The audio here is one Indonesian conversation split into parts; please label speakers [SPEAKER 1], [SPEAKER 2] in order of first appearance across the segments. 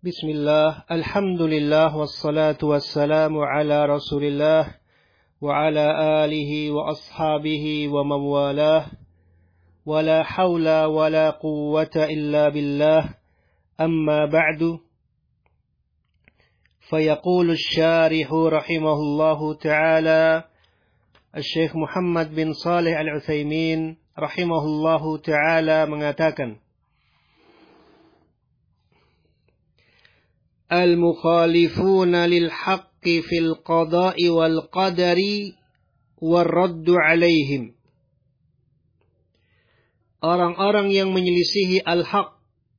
[SPEAKER 1] Bismillah, alhamdulillah, wassalatu wassalamu ala rasulillah, wa ala alihi wa ashabihi wa mawalah, wa la hawla wa la quwwata illa billah, amma ba'du. Fayaqulu syarihu rahimahullahu ta'ala, Syekh Muhammad bin Salih Al-Utsaimin rahimahullahu ta'ala mengatakan, Al-mukhalifuna lil-haqqi fil qada'i wal qadari war-raddu 'alaihim. Orang-orang yang menyelisihi al-haq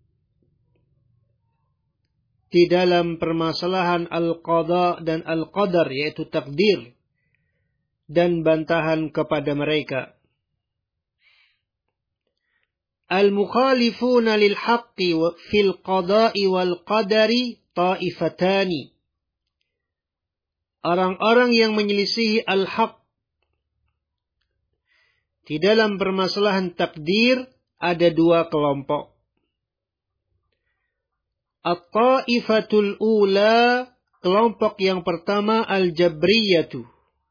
[SPEAKER 1] di dalam permasalahan al-qada dan al-qadar, yaitu takdir, dan bantahan kepada mereka. Al-mukhalifuna lil-haqqi fil qada'i wal qadari ta'ifatani. Orang-orang yang menyelisihi al-haq di dalam permasalahan takdir ada dua kelompok. At-ta'ifatul ula, kelompok yang pertama al-jabriyah.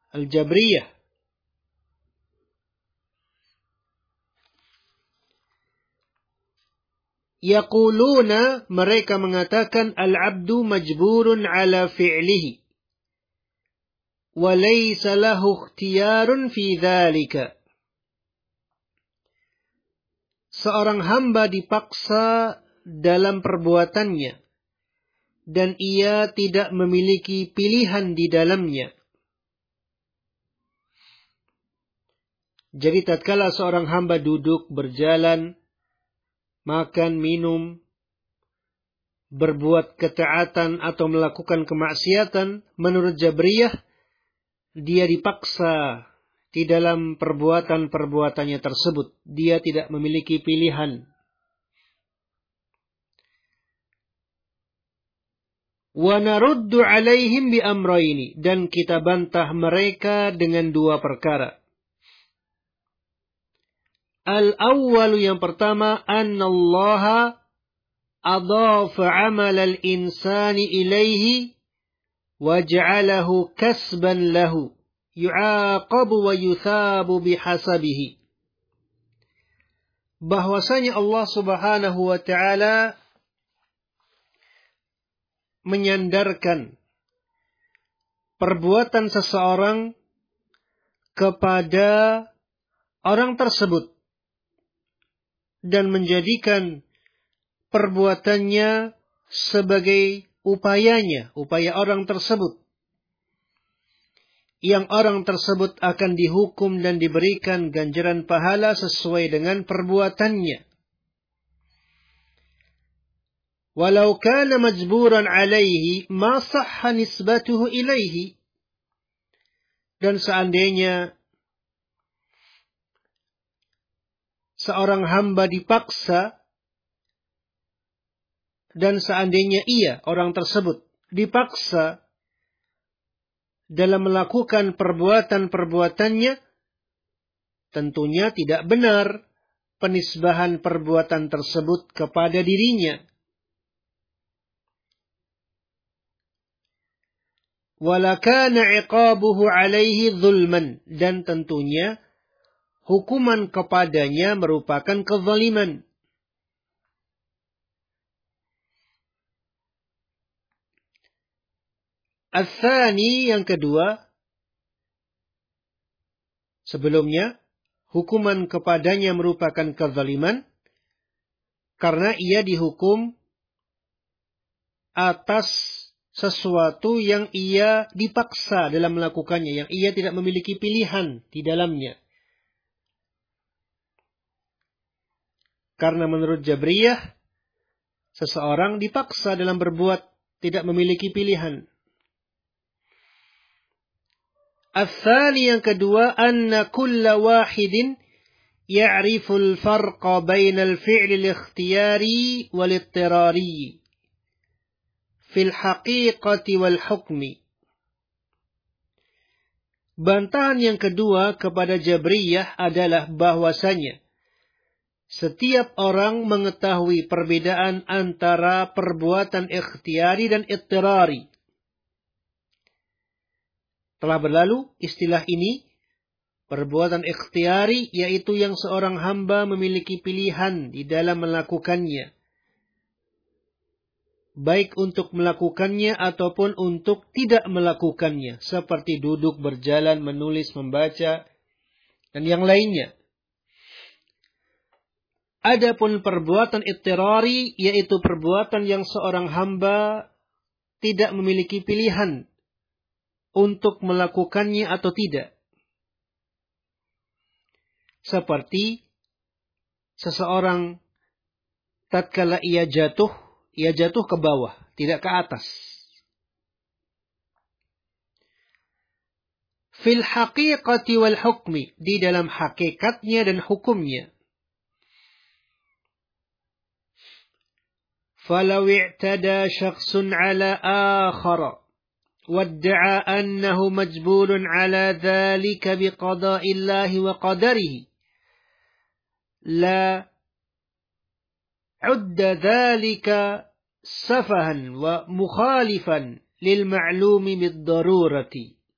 [SPEAKER 1] Yaquluna, mereka mengatakan al-abdu majburun ala fi'lihi wa laysa lahu ikhtiyarun fi dzalika. Seorang hamba dipaksa dalam perbuatannya dan ia tidak memiliki pilihan di dalamnya. Jadi tatkala seorang hamba duduk, berjalan, makan, minum, berbuat ketaatan atau melakukan kemaksiatan, menurut Jabriyah, dia dipaksa di dalam perbuatan-perbuatannya tersebut. Dia tidak memiliki pilihan. Wa naruddu alaihim bi amrayni, dan kita bantah mereka dengan dua perkara. Al-awwalu, yang pertama, annallaha adhafa 'amal al-insani ilaihi wa ja'alahu kasban lahu yu'aqabu wa yuthabu bihasabihi. Bahwasanya Allah Subhanahu wa ta'ala menyandarkan perbuatan seseorang kepada orang tersebut dan menjadikan perbuatannya sebagai upayanya, upaya orang tersebut. Yang orang tersebut akan dihukum dan diberikan ganjaran pahala sesuai dengan perbuatannya. Walau kana majburan alaihi ma sahha nisbatuhu ilaihi. Dan seandainya seorang hamba dipaksa, dan seandainya ia, orang tersebut, dipaksa dalam melakukan perbuatan-perbuatannya, tentunya tidak benar penisbahan perbuatan tersebut kepada dirinya. Walakana iqabuhu alaihi zulman, dan tentunya hukuman kepadanya merupakan kezaliman. Ats-tsani, yang kedua, sebelumnya hukuman kepadanya merupakan kezaliman karena ia dihukum atas sesuatu yang ia dipaksa dalam melakukannya, yang ia tidak memiliki pilihan di dalamnya. Karena menurut Jabriyah, seseorang dipaksa dalam berbuat, tidak memiliki pilihan. Ats-tsani, yang kedua, anna kulla wahidin ya'riful farqa bainal fi'li al-ikhtiyari wal-ittirari fil haqiqati wal hukmi. Bantahan yang kedua kepada Jabriyah adalah bahwasanya Setiap orang mengetahui perbedaan antara perbuatan ikhtiyari dan ittirari. Telah berlalu istilah ini, perbuatan ikhtiyari yaitu yang seorang hamba memiliki pilihan di dalam melakukannya. Baik untuk melakukannya ataupun untuk tidak melakukannya. Seperti duduk, berjalan, menulis, membaca, dan yang lainnya. Adapun perbuatan ittirari yaitu perbuatan yang seorang hamba tidak memiliki pilihan untuk melakukannya atau tidak. Seperti seseorang tatkala ia jatuh ke bawah, tidak ke atas. Fil haqiqati wal hukmi, di dalam hakikatnya dan hukumnya. Falau i'tada syakhsun ala akhara وادعى أنه مجبول على ذلك بقضاء الله وقدره لا عد ذلك سفها ومخالفا للمعلوم بالضرورة.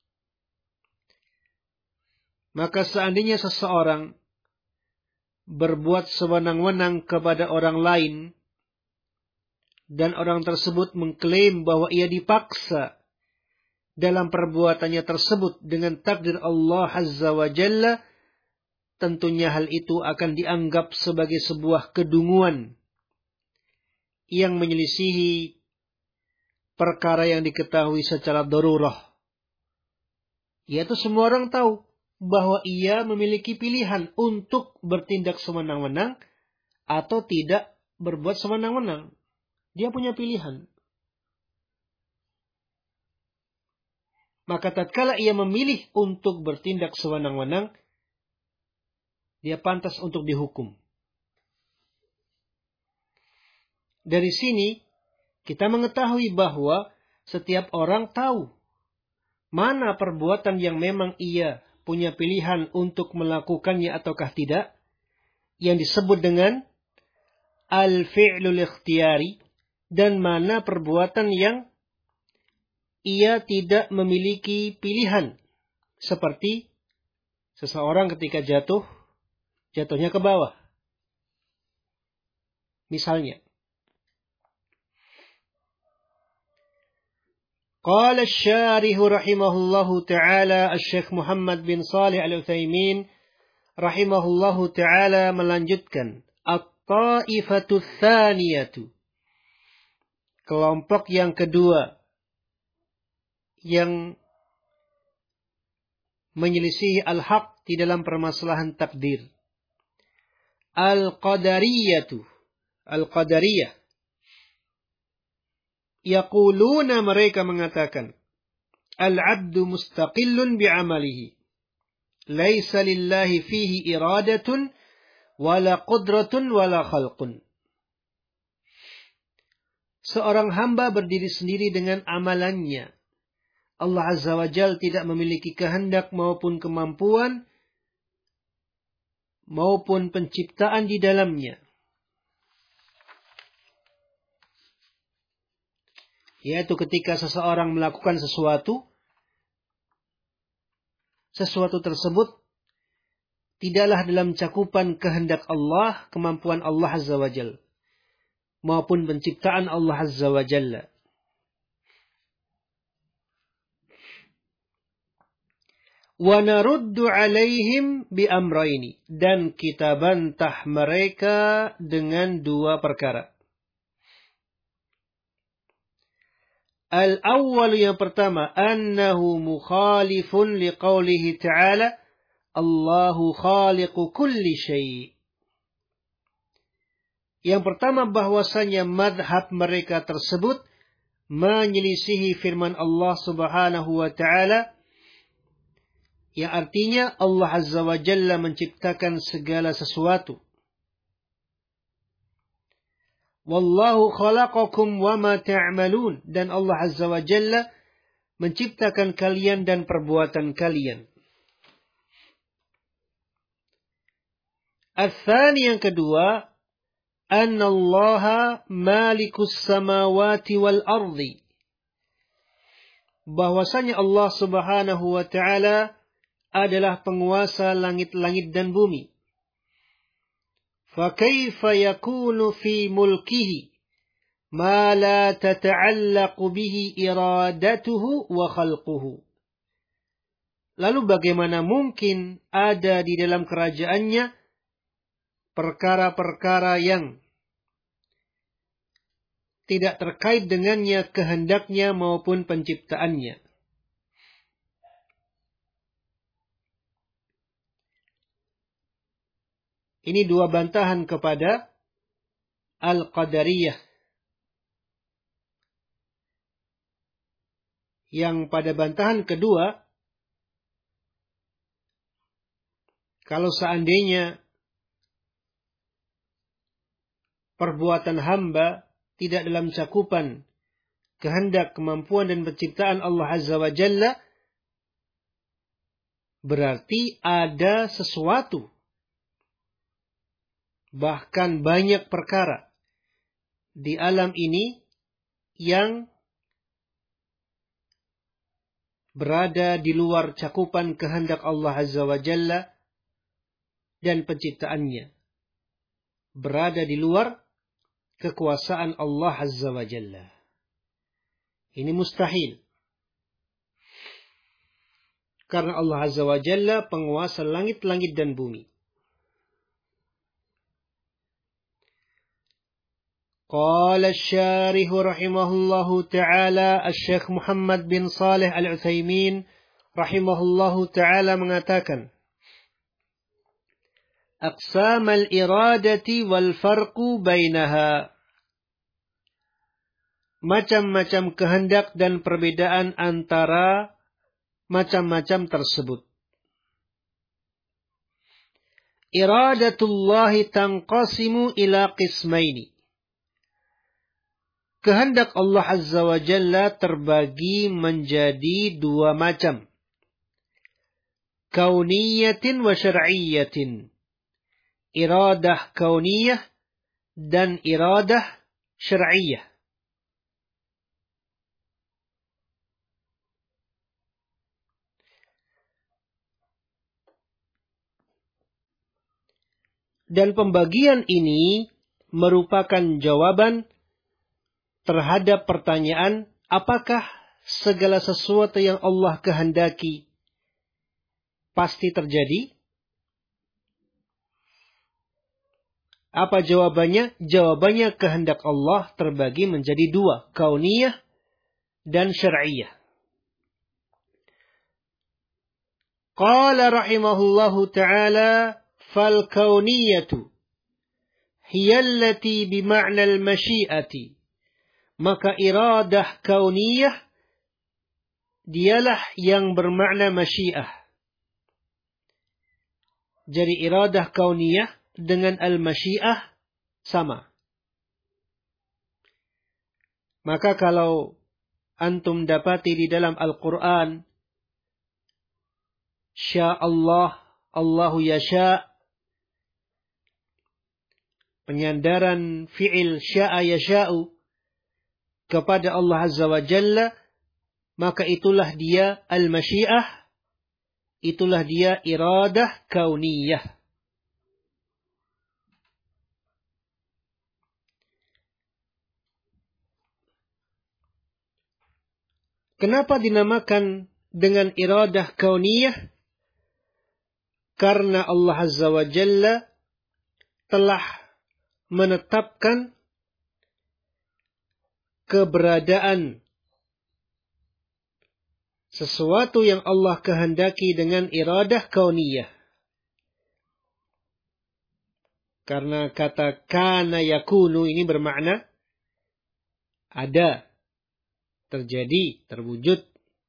[SPEAKER 1] Maka seandainya seseorang berbuat sewenang-wenang kepada orang lain dan orang tersebut mengklaim bahwa ia dipaksa dalam perbuatannya tersebut dengan takdir Allah Azza wa Jalla, tentunya hal itu akan dianggap sebagai sebuah kedunguan yang menyelisihi perkara yang diketahui secara darurah. Yaitu semua orang tahu bahwa ia memiliki pilihan untuk bertindak sewenang-wenang atau tidak berbuat sewenang-wenang. Dia punya pilihan. Maka tatkala ia memilih untuk bertindak sewenang-wenang, dia pantas untuk dihukum. Dari sini, kita mengetahui bahwa setiap orang tahu mana perbuatan yang memang ia punya pilihan untuk melakukannya ataukah tidak, yang disebut dengan al-fi'lul ikhtiyari, dan mana perbuatan yang ia tidak memiliki pilihan. Seperti seseorang ketika jatuhnya ke bawah. Misalnya. Qala asy-syarih rahimahullahu ta'ala Asy-Syaikh Muhammad bin Shalih Al-Utsaimin rahimahullahu ta'ala melanjutkan, at-ta'ifatu tsaniyatu, kelompok yang kedua yang menyelisihi al-haq di dalam permasalahan takdir. Al-qadariyah. Yaquluna, mereka mengatakan, al-'abdu mustaqillun bi'amalihi. Laisa lillahi fihi iradatun wala qudratun wala khalqun. Seorang hamba berdiri sendiri dengan amalannya. Allah Azza wa Jalla tidak memiliki kehendak maupun kemampuan maupun penciptaan di dalamnya. Yaitu ketika seseorang melakukan sesuatu tersebut tidaklah dalam cakupan kehendak Allah, kemampuan Allah Azza wa Jalla, maupun penciptaan Allah Azza wa Jalla. Wa naruddu alaihim bi amraini, dan kita bantah mereka dengan dua perkara. Al-awwal, yang pertama, annahu mukhalifun liqaulihi ta'ala Allahu khaliqu kulli syai'. Yang pertama, bahwasanya madhab mereka tersebut menyelisihi firman Allah Subhanahu wa ta'ala, yang artinya Allah Azza wa Jalla menciptakan segala sesuatu. Wallahu khalaqakum wa ma ta'malun, dan Allah Azza wa Jalla menciptakan kalian dan perbuatan kalian. Ats-tsani, yang kedua, annallaha malikus samawati wal ardi. Bahwasanya Allah Subhanahu wa taala adalah penguasa langit-langit dan bumi. Fa kaifa yakunu fi mulkihi ma la tata'allaqu bihi iradatuhu wa khalquhu. Lalu bagaimana mungkin ada di dalam kerajaannya perkara-perkara yang tidak terkait dengannya kehendaknya maupun penciptaannya. Ini dua bantahan kepada Al-Qadariyah. Yang pada bantahan kedua, kalau seandainya perbuatan hamba tidak dalam cakupan kehendak, kemampuan dan penciptaan Allah Azza wa Jalla, berarti ada sesuatu, bahkan banyak perkara di alam ini yang berada di luar cakupan kehendak Allah Azza wa Jalla dan penciptaannya, berada di luar kekuasaan Allah Azza wa Jalla. Ini mustahil. Karena Allah Azza wa Jalla penguasa langit-langit dan bumi. Qala asy-syarih rahimahullahu ta'ala, Asy-Syaikh Muhammad bin Shalih Al-Utsaimin rahimahullahu ta'ala mengatakan, Aqsam al-iradati wal farqu bainaha. Macam-macam kehendak dan perbedaan antara macam-macam tersebut. Iradatullahi tanqasimu ila qismaini. Kehendak Allah Azza wa Jalla terbagi menjadi dua macam. Kauniyatin wa syar'iyyatin. Iradah kauniyah dan iradah syar'iyah. Dan pembagian ini merupakan jawaban terhadap pertanyaan, apakah segala sesuatu yang Allah kehendaki pasti terjadi? Apa jawabannya? Jawabannya, kehendak Allah terbagi menjadi dua, kauniyah dan syar'iyah. Qala rahimahullahu ta'ala, fal kauniyatu hiyallati bima'na al-masyi'ati. Maka iradah kauniyah dialah yang bermakna masyiah. Jadi iradah kauniyah dengan al-masyiah sama. Maka kalau antum dapati di dalam Al-Quran, sya'allah, Allahu yasha', penyandaran fi'il sya'a yasha'u kepada Allah Azza wa Jalla, maka itulah dia al-masyiah, itulah dia iradah kauniyah. Kenapa dinamakan dengan iradah kauniyah? Karena Allah Azza wa Jalla telah menetapkan keberadaan sesuatu yang Allah kehendaki dengan iradah kauniyah. Karena kata kana yakunu ini bermakna ada, terjadi, terwujud.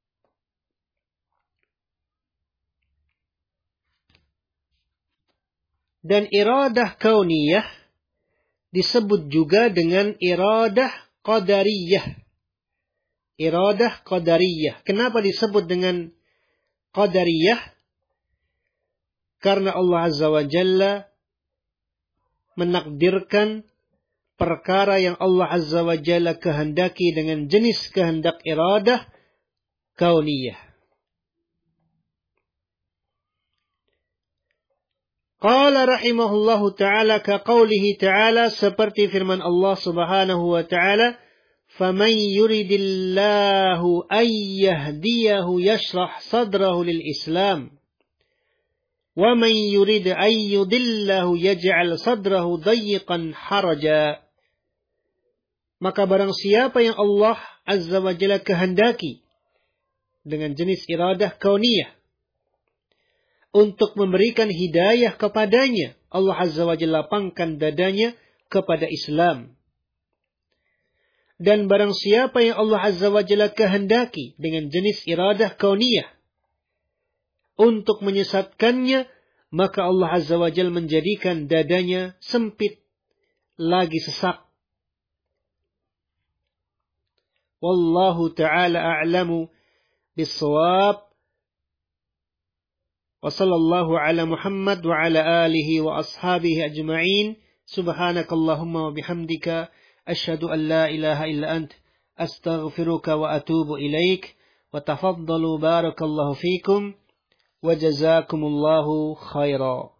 [SPEAKER 1] Dan iradah kauniyah disebut juga dengan iradah qadariyah. Iradah qadariyah. Kenapa disebut dengan qadariyah? Karena Allah Azza wa Jalla menakdirkan perkara yang Allah Azza wa Jalla kehendaki dengan jenis kehendak iradah kauniyah. Qala rahimahullahu ta'ala ka qawlihi ta'ala, seperti firman Allah subhanahu wa ta'ala, فَمَنْ يُرِدِ اللَّهُ أَنْ يَهْدِيَهُ يَشْرَحْ صَدْرَهُ لِلْإِسْلَامِ وَمَنْ يُرِدْ أَنْ يُضِلَّهُ يَجْعَلْ صَدْرَهُ ضَيِّقًا حَرَجًا. Maka barang siapa yang Allah Azza wa Jalla kehendaki dengan jenis iradah kauniyah untuk memberikan hidayah kepadanya, Allah Azza wa Jalla lapangkan dadanya kepada Islam. Dan barang siapa yang Allah Azza wa Jalla kehendaki dengan jenis iradah kauniyah untuk menyesatkannya, maka Allah Azza wa Jalla menjadikan dadanya sempit lagi sesak. Wallahu ta'ala a'lamu bis-shawab. Wa sallallahu ala Muhammad wa ala alihi wa ashabihi ajma'in. Subhanakallahumma wa bihamdika asyhadu an la ilaha illa ant astaghfiruka wa atubu ilaik. Wa tafaddalu barakallahu fikum wa jazakumullahu khaira.